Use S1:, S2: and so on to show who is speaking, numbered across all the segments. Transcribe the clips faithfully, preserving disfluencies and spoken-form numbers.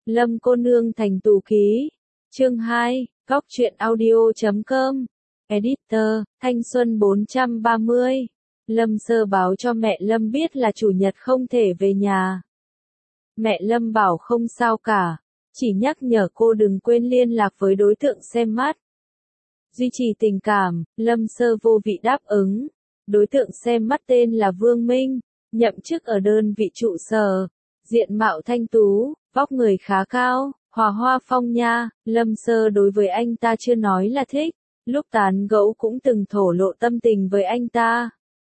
S1: Lâm cô nương thành tù ký. Chương hai, góc truyện audio chấm com. Editor, Thanh Xuân bốn trăm ba mươi. Lâm Sơ báo cho mẹ Lâm biết là chủ nhật không thể về nhà. Mẹ Lâm bảo không sao cả, chỉ nhắc nhở cô đừng quên liên lạc với đối tượng xem mắt. Duy trì tình cảm, Lâm Sơ vô vị đáp ứng. Đối tượng xem mắt tên là Vương Minh, nhậm chức ở đơn vị trụ sở. Diện mạo thanh tú, vóc người khá cao, hòa hoa phong nha. Lâm Sơ đối với anh ta chưa nói là thích, lúc tán gẫu cũng từng thổ lộ tâm tình với anh ta.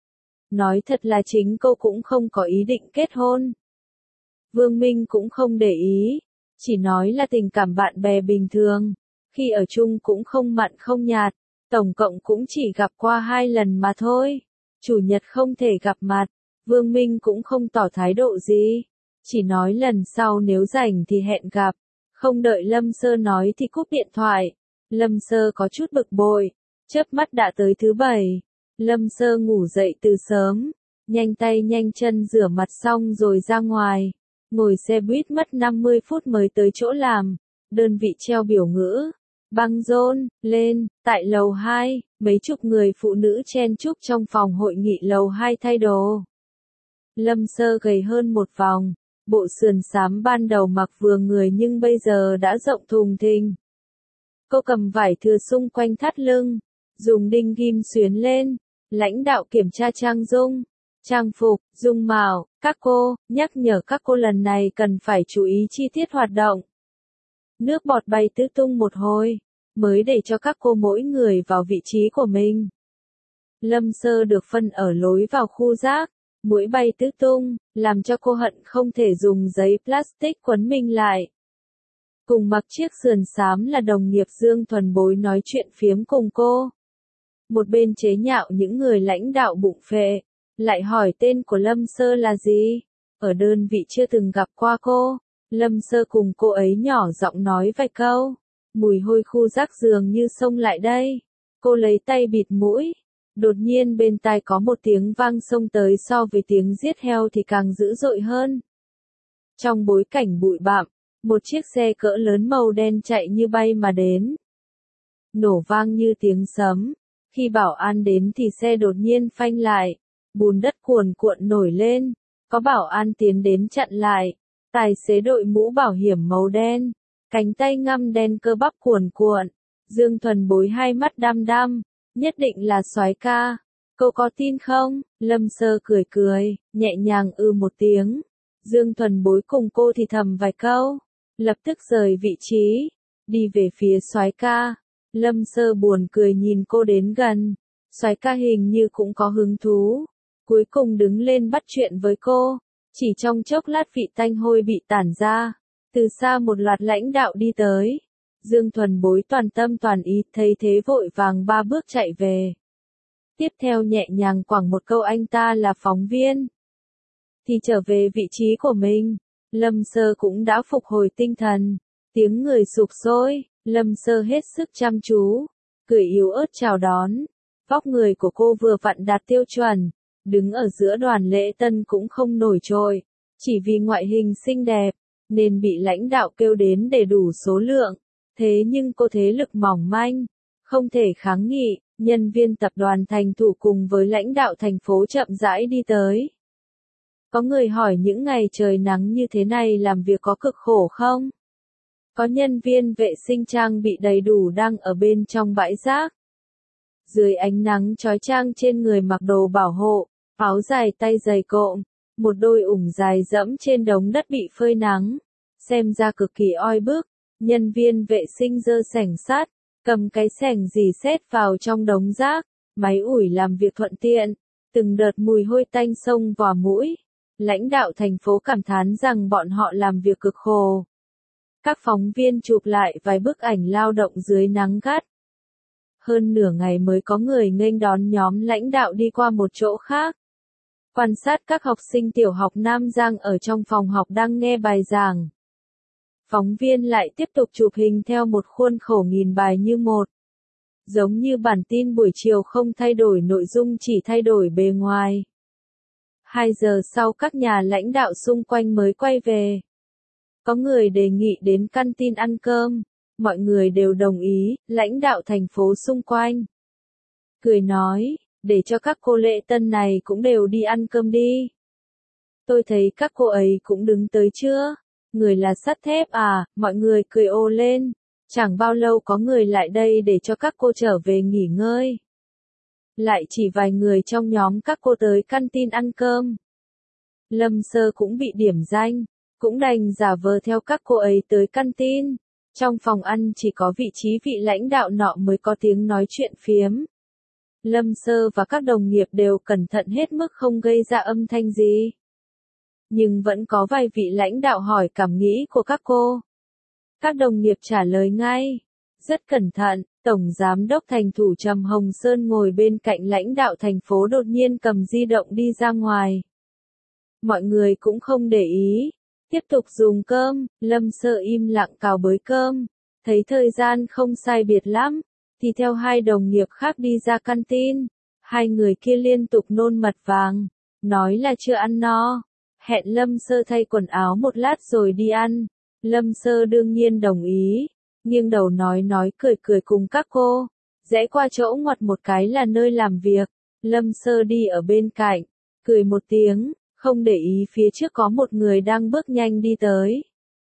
S1: Nói thật là chính cô cũng không có ý định kết hôn. Vương Minh cũng không để ý, chỉ nói là tình cảm bạn bè bình thường, khi ở chung cũng không mặn không nhạt, tổng cộng cũng chỉ gặp qua hai lần mà thôi. Chủ nhật không thể gặp mặt, Vương Minh cũng không tỏ thái độ gì, chỉ nói lần sau nếu rảnh thì hẹn gặp. Không đợi Lâm Sơ nói thì cúp điện thoại. Lâm Sơ có chút bực bội, chớp mắt đã tới thứ bảy. Lâm Sơ ngủ dậy từ sớm, nhanh tay nhanh chân rửa mặt xong rồi ra ngoài. Ngồi xe buýt mất năm mươi phút mới tới chỗ làm. Đơn vị treo biểu ngữ băng rôn lên. Tại lầu hai, mấy chục người phụ nữ chen chúc trong phòng hội nghị lầu hai thay đồ. Lâm Sơ gầy hơn một vòng, bộ sườn xám ban đầu mặc vừa người nhưng bây giờ đã rộng thùng thình. Cô cầm vải thưa xung quanh thắt lưng, dùng đinh ghim xuyến lên. Lãnh đạo kiểm tra trang dung, trang phục, dung mạo, các cô, nhắc nhở các cô lần này cần phải chú ý chi tiết hoạt động. Nước bọt bay tứ tung một hồi, mới để cho các cô mỗi người vào vị trí của mình. Lâm Sơ được phân ở lối vào khu rác, muỗi bay tứ tung, làm cho cô hận không thể dùng giấy plastic quấn mình lại. Cùng mặc chiếc sườn xám là đồng nghiệp Dương Thuần Bối nói chuyện phiếm cùng cô. Một bên chế nhạo những người lãnh đạo bụng phệ, lại hỏi tên của Lâm Sơ là gì. Ở đơn vị chưa từng gặp qua cô, Lâm Sơ cùng cô ấy nhỏ giọng nói vài câu. Mùi hôi khu rác dường như xông lại đây. Cô lấy tay bịt mũi. Đột nhiên bên tai có một tiếng vang xông tới, so với tiếng giết heo thì càng dữ dội hơn. Trong bối cảnh bụi bặm, một chiếc xe cỡ lớn màu đen chạy như bay mà đến. Nổ vang như tiếng sấm. Khi bảo an đến thì xe đột nhiên phanh lại, bùn đất cuồn cuộn nổi lên, có bảo an tiến đến chặn lại. Tài xế đội mũ bảo hiểm màu đen, cánh tay ngăm đen cơ bắp cuồn cuộn. Dương Thuần Bối hai mắt đăm đăm, nhất định là soái ca. Cô có tin không? Lâm Sơ cười cười, nhẹ nhàng ư một tiếng. Dương Thuần Bối cùng cô thì thầm vài câu, lập tức rời vị trí, đi về phía soái ca. Lâm Sơ buồn cười nhìn cô đến gần, soái ca hình như cũng có hứng thú, cuối cùng đứng lên bắt chuyện với cô. Chỉ trong chốc lát vị tanh hôi bị tản ra, từ xa một loạt lãnh đạo đi tới. Dương Thuần Bối toàn tâm toàn ý thấy thế vội vàng ba bước chạy về. Tiếp theo nhẹ nhàng quẳng một câu anh ta là phóng viên, thì trở về vị trí của mình. Lâm Sơ cũng đã phục hồi tinh thần, tiếng người sục sôi. Lâm Sơ hết sức chăm chú, cười yếu ớt chào đón. Vóc người của cô vừa vặn đạt tiêu chuẩn, đứng ở giữa đoàn lễ tân cũng không nổi trội, chỉ vì ngoại hình xinh đẹp, nên bị lãnh đạo kêu đến để đủ số lượng. Thế nhưng cô thế lực mỏng manh, không thể kháng nghị. Nhân viên tập đoàn thành thủ cùng với lãnh đạo thành phố chậm rãi đi tới. Có người hỏi những ngày trời nắng như thế này làm việc có cực khổ không? Có nhân viên vệ sinh trang bị đầy đủ đang ở bên trong bãi rác. Dưới ánh nắng chói chang trên người mặc đồ bảo hộ, áo dài tay dày cộm, một đôi ủng dài dẫm trên đống đất bị phơi nắng, xem ra cực kỳ oi bức. Nhân viên vệ sinh giơ xẻng sắt, cầm cái xẻng dì xét vào trong đống rác, máy ủi làm việc thuận tiện, từng đợt mùi hôi tanh xông vào mũi. Lãnh đạo thành phố cảm thán rằng bọn họ làm việc cực khổ. Các phóng viên chụp lại vài bức ảnh lao động dưới nắng gắt. Hơn nửa ngày mới có người nghênh đón nhóm lãnh đạo đi qua một chỗ khác. Quan sát các học sinh tiểu học Nam Giang ở trong phòng học đang nghe bài giảng. Phóng viên lại tiếp tục chụp hình theo một khuôn khổ nghìn bài như một. Giống như bản tin buổi chiều không thay đổi nội dung, chỉ thay đổi bề ngoài. Hai giờ sau các nhà lãnh đạo xung quanh mới quay về. Có người đề nghị đến căn tin ăn cơm, mọi người đều đồng ý, lãnh đạo thành phố xung quanh cười nói, để cho các cô lễ tân này cũng đều đi ăn cơm đi. Tôi thấy các cô ấy cũng đứng tới chưa? Người là sắt thép à, mọi người cười ồ lên. Chẳng bao lâu có người lại đây để cho các cô trở về nghỉ ngơi. Lại chỉ vài người trong nhóm các cô tới căn tin ăn cơm. Lâm Sơ cũng bị điểm danh, cũng đành giả vờ theo các cô ấy tới căn tin. Trong phòng ăn chỉ có vị trí vị lãnh đạo nọ mới có tiếng nói chuyện phiếm. Lâm Sơ và các đồng nghiệp đều cẩn thận hết mức không gây ra âm thanh gì. Nhưng vẫn có vài vị lãnh đạo hỏi cảm nghĩ của các cô. Các đồng nghiệp trả lời ngay. Rất cẩn thận, Tổng Giám đốc thành thủ Trầm Hồng Sơn ngồi bên cạnh lãnh đạo thành phố đột nhiên cầm di động đi ra ngoài. Mọi người cũng không để ý. Tiếp tục dùng cơm, Lâm Sơ im lặng cào bới cơm. Thấy thời gian không sai biệt lắm, thì theo hai đồng nghiệp khác đi ra căn tin. Hai người kia liên tục nôn mật vàng, nói là chưa ăn no. Hẹn Lâm Sơ thay quần áo một lát rồi đi ăn. Lâm Sơ đương nhiên đồng ý, nghiêng đầu nói nói cười cười cùng các cô. Rẽ qua chỗ ngoặt một cái là nơi làm việc. Lâm Sơ đi ở bên cạnh, cười một tiếng, không để ý phía trước có một người đang bước nhanh đi tới.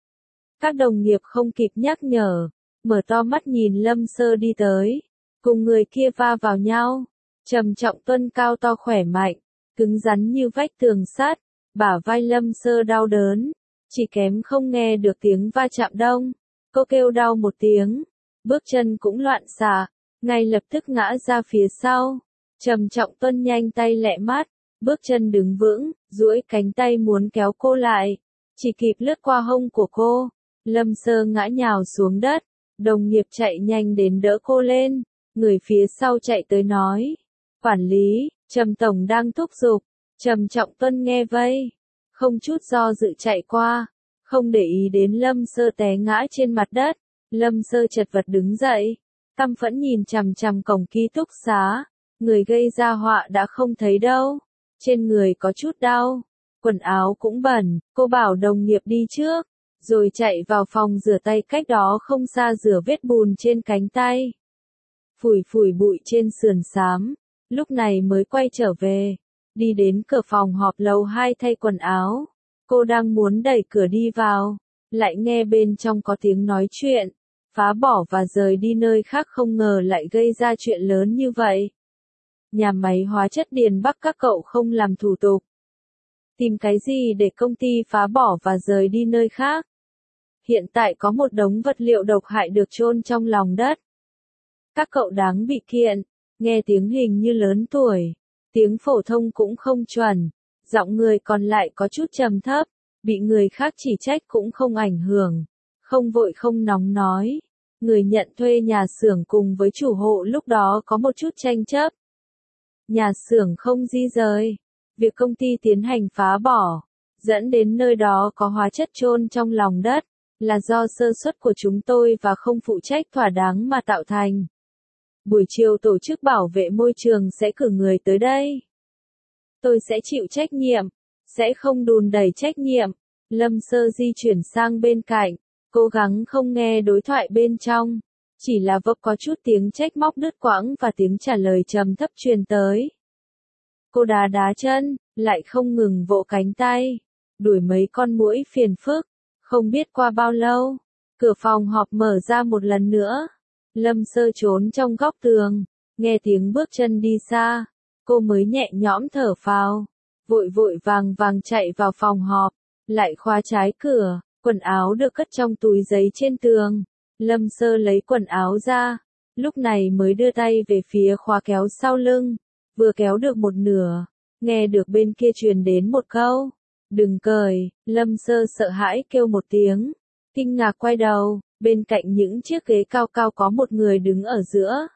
S1: Các đồng nghiệp không kịp nhắc nhở, mở to mắt nhìn Lâm Sơ đi tới, cùng người kia va vào nhau. Trầm Trọng Tuân cao to khỏe mạnh, cứng rắn như vách tường sắt, bả vai Lâm Sơ đau đớn, chỉ kém không nghe được tiếng va chạm đông. Cô kêu đau một tiếng, bước chân cũng loạn xạ, ngay lập tức ngã ra phía sau. Trầm Trọng Tuân nhanh tay lẹ mắt, bước chân đứng vững, duỗi cánh tay muốn kéo cô lại, chỉ kịp lướt qua hông của cô. Lâm Sơ ngã nhào xuống đất, đồng nghiệp chạy nhanh đến đỡ cô lên, người phía sau chạy tới nói, quản lý, Trầm Tổng đang thúc giục. Trầm Trọng Tuân nghe vây, không chút do dự chạy qua, không để ý đến Lâm Sơ té ngã trên mặt đất. Lâm Sơ chật vật đứng dậy, căm phẫn nhìn chằm chằm cổng ký túc xá, người gây ra họa đã không thấy đâu, trên người có chút đau, quần áo cũng bẩn, cô bảo đồng nghiệp đi trước, rồi chạy vào phòng rửa tay cách đó không xa rửa vết bùn trên cánh tay, phủi phủi bụi trên sườn xám, lúc này mới quay trở về, đi đến cửa phòng họp lầu hai thay quần áo. Cô đang muốn đẩy cửa đi vào, lại nghe bên trong có tiếng nói chuyện, phá bỏ và rời đi nơi khác không ngờ lại gây ra chuyện lớn như vậy. Nhà máy hóa chất Điền Bắc các cậu không làm thủ tục. Tìm cái gì để công ty phá bỏ và rời đi nơi khác? Hiện tại có một đống vật liệu độc hại được chôn trong lòng đất. Các cậu đáng bị kiện, nghe tiếng hình như lớn tuổi, tiếng phổ thông cũng không chuẩn. Giọng người còn lại có chút trầm thấp, bị người khác chỉ trách cũng không ảnh hưởng, không vội không nóng nói. Người nhận thuê nhà xưởng cùng với chủ hộ lúc đó có một chút tranh chấp. Nhà xưởng không di rời, việc công ty tiến hành phá bỏ, dẫn đến nơi đó có hóa chất chôn trong lòng đất, là do sơ suất của chúng tôi và không phụ trách thỏa đáng mà tạo thành. Buổi chiều tổ chức bảo vệ môi trường sẽ cử người tới đây. Tôi sẽ chịu trách nhiệm, sẽ không đùn đẩy trách nhiệm. Lâm Sơ di chuyển sang bên cạnh, cố gắng không nghe đối thoại bên trong, chỉ là vấp có chút tiếng trách móc đứt quãng và tiếng trả lời trầm thấp truyền tới. Cô đá đá chân, lại không ngừng vỗ cánh tay, đuổi mấy con muỗi phiền phức. Không biết qua bao lâu, cửa phòng họp mở ra một lần nữa. Lâm Sơ trốn trong góc tường, nghe tiếng bước chân đi xa. Cô mới nhẹ nhõm thở phào, vội vội vàng vàng chạy vào phòng họp, lại khóa trái cửa, quần áo được cất trong túi giấy trên tường. Lâm Sơ lấy quần áo ra, lúc này mới đưa tay về phía khóa kéo sau lưng, vừa kéo được một nửa, nghe được bên kia truyền đến một câu, đừng cởi. Lâm Sơ sợ hãi kêu một tiếng, kinh ngạc quay đầu, bên cạnh những chiếc ghế cao cao có một người đứng ở giữa.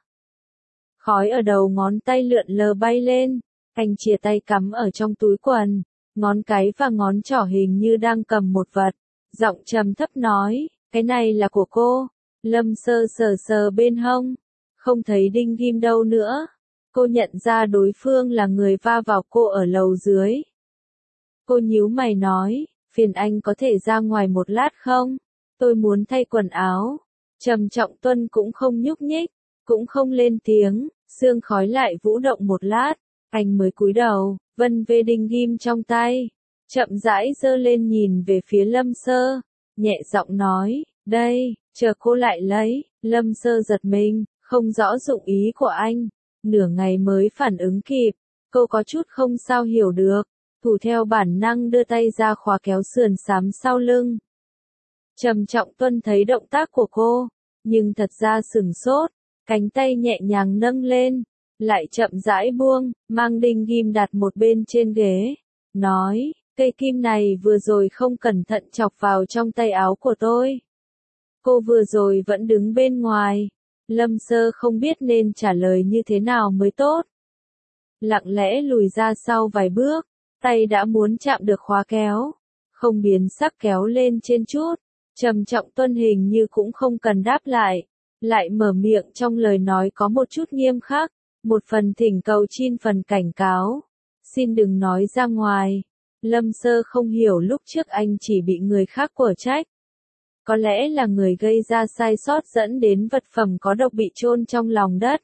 S1: Khói ở đầu ngón tay lượn lờ bay lên, anh chìa tay cắm ở trong túi quần, ngón cái và ngón trỏ hình như đang cầm một vật, giọng trầm thấp nói, cái này là của cô. Lâm Sơ sờ sờ bên hông, không thấy đinh ghim đâu nữa, cô nhận ra đối phương là người va vào cô ở lầu dưới. Cô nhíu mày nói, phiền anh có thể ra ngoài một lát không? Tôi muốn thay quần áo. Trầm Trọng Tuân cũng không nhúc nhích, cũng không lên tiếng, sương khói lại vũ động một lát, anh mới cúi đầu, vân vê đinh ghim trong tay, chậm rãi giơ lên nhìn về phía Lâm Sơ, nhẹ giọng nói, đây, chờ cô lại lấy. Lâm Sơ giật mình, không rõ dụng ý của anh, nửa ngày mới phản ứng kịp, cô có chút không sao hiểu được, thủ theo bản năng đưa tay ra khóa kéo sườn xám sau lưng. Trầm Trọng Tuân thấy động tác của cô, nhưng thật ra sửng sốt, cánh tay nhẹ nhàng nâng lên, lại chậm rãi buông, mang đinh ghim đặt một bên trên ghế, nói, cây kim này vừa rồi không cẩn thận chọc vào trong tay áo của tôi. Cô vừa rồi vẫn đứng bên ngoài, Lâm Sơ không biết nên trả lời như thế nào mới tốt. Lặng lẽ lùi ra sau vài bước, tay đã muốn chạm được khóa kéo, không biến sắc kéo lên trên chút. Trầm Trọng Tuân hình như cũng không cần đáp lại, lại mở miệng trong lời nói có một chút nghiêm khắc, một phần thỉnh cầu chin phần cảnh cáo. Xin đừng nói ra ngoài. Lâm Sơ không hiểu lúc trước anh chỉ bị người khác quở trách. Có lẽ là người gây ra sai sót dẫn đến vật phẩm có độc bị chôn trong lòng đất.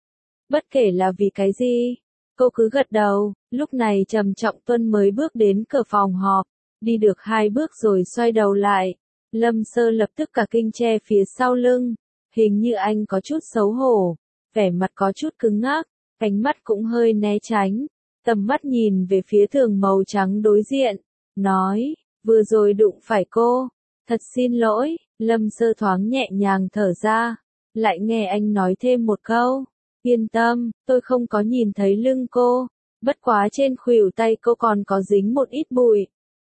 S1: Bất kể là vì cái gì, cô cứ gật đầu. Lúc này Trầm Trọng Tuân mới bước đến cửa phòng họp, đi được hai bước rồi xoay đầu lại. Lâm Sơ lập tức cả kinh che phía sau lưng, hình như anh có chút xấu hổ, vẻ mặt có chút cứng ngắc, ánh mắt cũng hơi né tránh, tầm mắt nhìn về phía tường màu trắng đối diện, nói, vừa rồi đụng phải cô, thật xin lỗi. Lâm Sơ thoáng nhẹ nhàng thở ra, lại nghe anh nói thêm một câu, yên tâm, tôi không có nhìn thấy lưng cô, bất quá trên khuỷu tay cô còn có dính một ít bụi.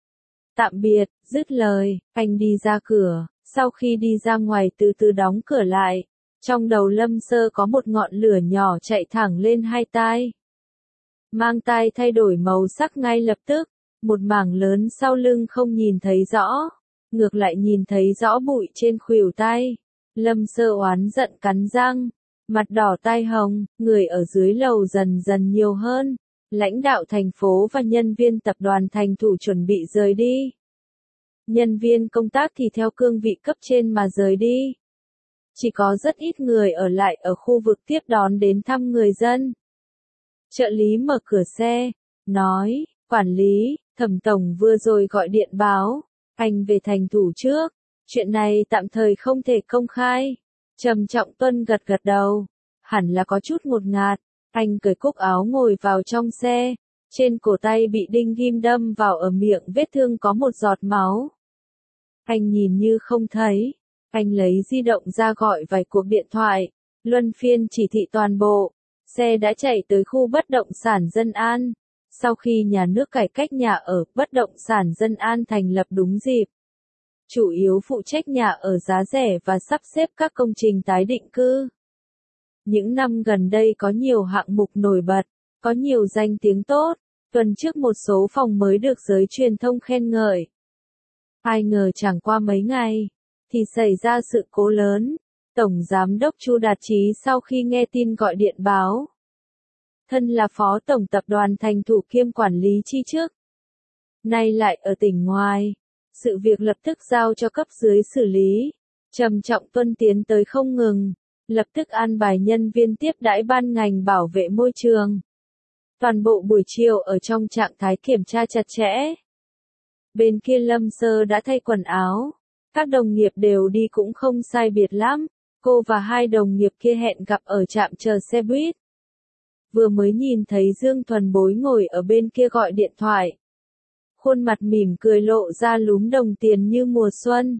S1: Tạm biệt, dứt lời, anh đi ra cửa, sau khi đi ra ngoài từ từ đóng cửa lại, trong đầu Lâm Sơ có một ngọn lửa nhỏ chạy thẳng lên hai tai. Mang tai thay đổi màu sắc ngay lập tức, một mảng lớn sau lưng không nhìn thấy rõ, ngược lại nhìn thấy rõ bụi trên khuỷu tay. Lâm Sơ oán giận cắn răng, mặt đỏ tai hồng, người ở dưới lầu dần dần nhiều hơn. Lãnh đạo thành phố và nhân viên tập đoàn Thành Thủ chuẩn bị rời đi. Nhân viên công tác thì theo cương vị cấp trên mà rời đi. Chỉ có rất ít người ở lại ở khu vực tiếp đón đến thăm người dân. Trợ lý mở cửa xe, nói, quản lý, Thẩm tổng vừa rồi gọi điện báo, anh về Thành Thủ trước, chuyện này tạm thời không thể công khai. Trầm Trọng Tuân gật gật đầu, hẳn là có chút ngột ngạt. Anh cởi cúc áo ngồi vào trong xe, trên cổ tay bị đinh ghim đâm vào ở miệng vết thương có một giọt máu. Anh nhìn như không thấy, anh lấy di động ra gọi vài cuộc điện thoại, luân phiên chỉ thị toàn bộ, xe đã chạy tới khu bất động sản Dân An. Sau khi nhà nước cải cách nhà ở, bất động sản Dân An thành lập đúng dịp. Chủ yếu phụ trách nhà ở giá rẻ và sắp xếp các công trình tái định cư. Những năm gần đây có nhiều hạng mục nổi bật, có nhiều danh tiếng tốt, tuần trước một số phòng mới được giới truyền thông khen ngợi. Ai ngờ chẳng qua mấy ngày, thì xảy ra sự cố lớn, Tổng Giám đốc Chu Đạt Chí sau khi nghe tin gọi điện báo. Thân là Phó Tổng Tập đoàn Thành Thủ kiêm quản lý chi trước. Nay lại ở tỉnh ngoài, sự việc lập tức giao cho cấp dưới xử lý, Trầm Trọng Tuân tiến tới không ngừng. Lập tức an bài nhân viên tiếp đãi ban ngành bảo vệ môi trường. Toàn bộ buổi chiều ở trong trạng thái kiểm tra chặt chẽ. Bên kia Lâm Sơ đã thay quần áo. Các đồng nghiệp đều đi cũng không sai biệt lắm. Cô và hai đồng nghiệp kia hẹn gặp ở trạm chờ xe buýt. Vừa mới nhìn thấy Dương Thuần Bối ngồi ở bên kia gọi điện thoại. Khuôn mặt mỉm cười lộ ra lúm đồng tiền như mùa xuân.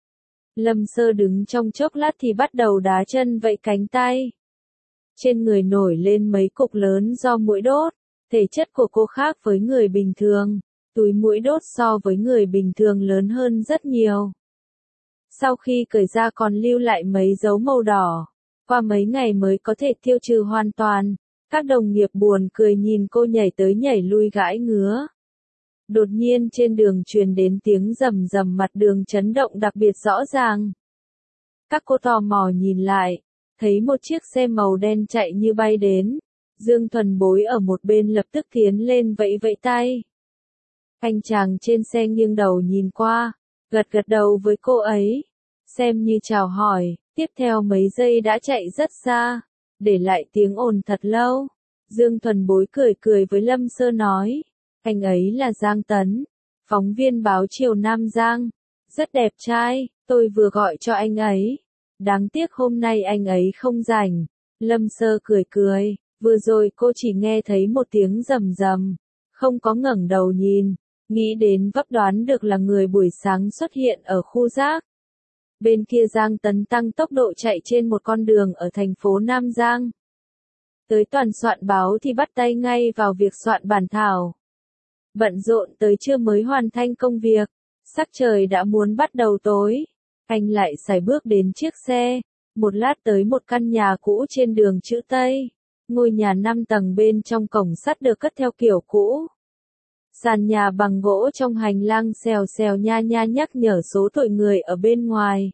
S1: Lâm Sơ đứng trong chốc lát thì bắt đầu đá chân vẫy cánh tay. Trên người nổi lên mấy cục lớn do muỗi đốt, thể chất của cô khác với người bình thường, túi muỗi đốt so với người bình thường lớn hơn rất nhiều. Sau khi cởi ra còn lưu lại mấy dấu màu đỏ, qua mấy ngày mới có thể tiêu trừ hoàn toàn. Các đồng nghiệp buồn cười nhìn cô nhảy tới nhảy lui gãi ngứa. Đột nhiên trên đường truyền đến tiếng rầm rầm, mặt đường chấn động đặc biệt rõ ràng. Các cô tò mò nhìn lại, thấy một chiếc xe màu đen chạy như bay đến. Dương Thuần Bối ở một bên lập tức tiến lên vẫy vẫy tay. Anh chàng trên xe nghiêng đầu nhìn qua, gật gật đầu với cô ấy, xem như chào hỏi, tiếp theo mấy giây đã chạy rất xa, để lại tiếng ồn thật lâu. Dương Thuần Bối cười cười với Lâm Sơ nói, anh ấy là Giang Tấn, phóng viên báo Chiều Nam Giang, rất đẹp trai, tôi vừa gọi cho anh ấy, đáng tiếc hôm nay anh ấy không rảnh. Lâm Sơ cười cười, vừa rồi cô chỉ nghe thấy một tiếng rầm rầm, không có ngẩng đầu nhìn, nghĩ đến vấp đoán được là người buổi sáng xuất hiện ở khu rác. Bên kia Giang Tấn tăng tốc độ chạy trên một con đường ở thành phố Nam Giang. Tới toàn soạn báo thì bắt tay ngay vào việc soạn bản thảo. Bận rộn tới trưa mới hoàn thành công việc, sắc trời đã muốn bắt đầu tối. Anh lại sải bước đến chiếc xe, một lát tới một căn nhà cũ trên đường chữ Tây. Ngôi nhà năm tầng bên trong cổng sắt được cất theo kiểu cũ. Sàn nhà bằng gỗ trong hành lang xèo xèo nha nha nhắc nhở số tuổi người ở bên ngoài.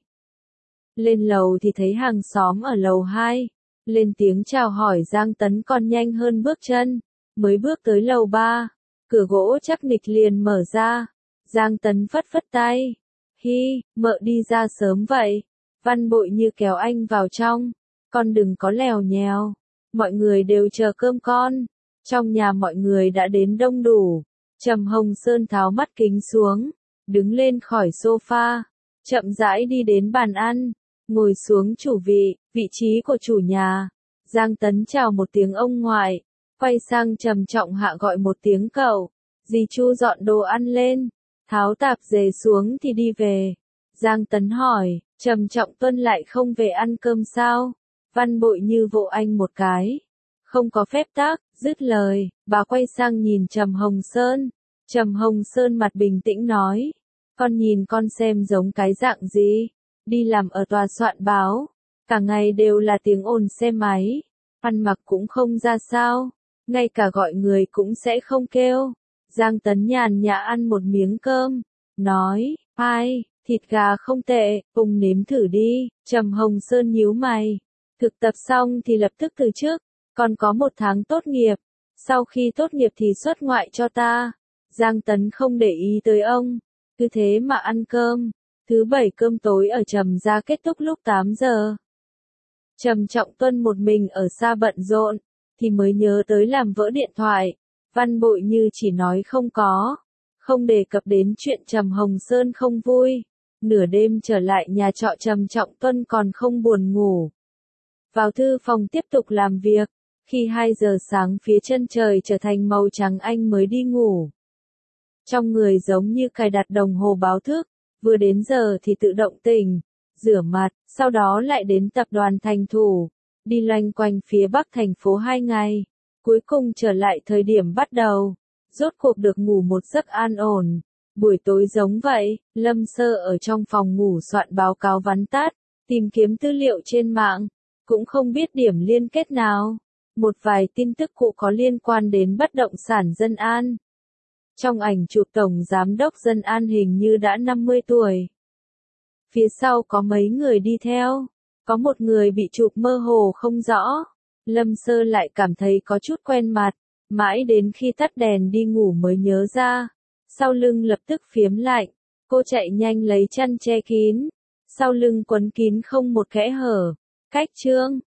S1: Lên lầu thì thấy hàng xóm ở lầu hai. Lên tiếng chào hỏi Giang Tấn còn nhanh hơn bước chân. Mới bước tới lầu ba, cửa gỗ chắc nịch liền mở ra. Giang Tấn phất phất tay. Hi, mợ đi ra sớm vậy. Văn Bội Như kéo anh vào trong. Con đừng có lèo nhèo. Mọi người đều chờ cơm con. Trong nhà mọi người đã đến đông đủ. Trầm Hồng Sơn tháo mắt kính xuống, đứng lên khỏi sofa, chậm rãi đi đến bàn ăn, ngồi xuống chủ vị, vị trí của chủ nhà. Giang Tấn chào một tiếng ông ngoại, quay sang trầm trọng hạ gọi một tiếng cậu. Dì Chu dọn đồ ăn lên, tháo tạp dề xuống thì đi về. Giang Tấn hỏi, trầm trọng Tuân lại không về ăn cơm sao? Văn Bội Như vỗ anh một cái. Không có phép tắc, dứt lời, bà quay sang nhìn Trầm Hồng Sơn. Trầm Hồng Sơn mặt bình tĩnh nói, con nhìn con xem giống cái dạng gì, đi làm ở tòa soạn báo, cả ngày đều là tiếng ồn xe máy, ăn mặc cũng không ra sao, ngay cả gọi người cũng sẽ không kêu. Giang Tấn nhàn nhã ăn một miếng cơm, nói, ai, thịt gà không tệ, cùng nếm thử đi. Trầm Hồng Sơn nhíu mày, thực tập xong thì lập tức từ chức, còn có một tháng tốt nghiệp, sau khi tốt nghiệp thì xuất ngoại cho ta. Giang Tấn không để ý tới ông, cứ thế mà ăn cơm. Thứ bảy cơm tối ở Trầm gia kết thúc lúc tám giờ. Trầm Trọng Tuân một mình ở xa bận rộn, thì mới nhớ tới làm vỡ điện thoại. Văn Bội Như chỉ nói không có, không đề cập đến chuyện Trầm Hồng Sơn không vui. Nửa đêm trở lại nhà trọ Trầm Trọng Tuân còn không buồn ngủ. Vào thư phòng tiếp tục làm việc, khi hai giờ sáng phía chân trời trở thành màu trắng anh mới đi ngủ. Trong người giống như cài đặt đồng hồ báo thức, vừa đến giờ thì tự động tỉnh, rửa mặt, sau đó lại đến tập đoàn Thành Thủ, đi loanh quanh phía bắc thành phố hai ngày, cuối cùng trở lại thời điểm bắt đầu, rốt cuộc được ngủ một giấc an ổn. Buổi tối giống vậy, Lâm Sơ ở trong phòng ngủ soạn báo cáo vắn tắt, tìm kiếm tư liệu trên mạng, cũng không biết điểm liên kết nào, một vài tin tức cũ có liên quan đến bất động sản Dân An. Trong ảnh chụp Tổng Giám đốc Dân An hình như đã năm mươi tuổi. Phía sau có mấy người đi theo, có một người bị chụp mơ hồ không rõ. Lâm Sơ lại cảm thấy có chút quen mặt, mãi đến khi tắt đèn đi ngủ mới nhớ ra. Sau lưng lập tức phiếm lạnh, cô chạy nhanh lấy chăn che kín, sau lưng quấn kín không một kẽ hở. Cách chương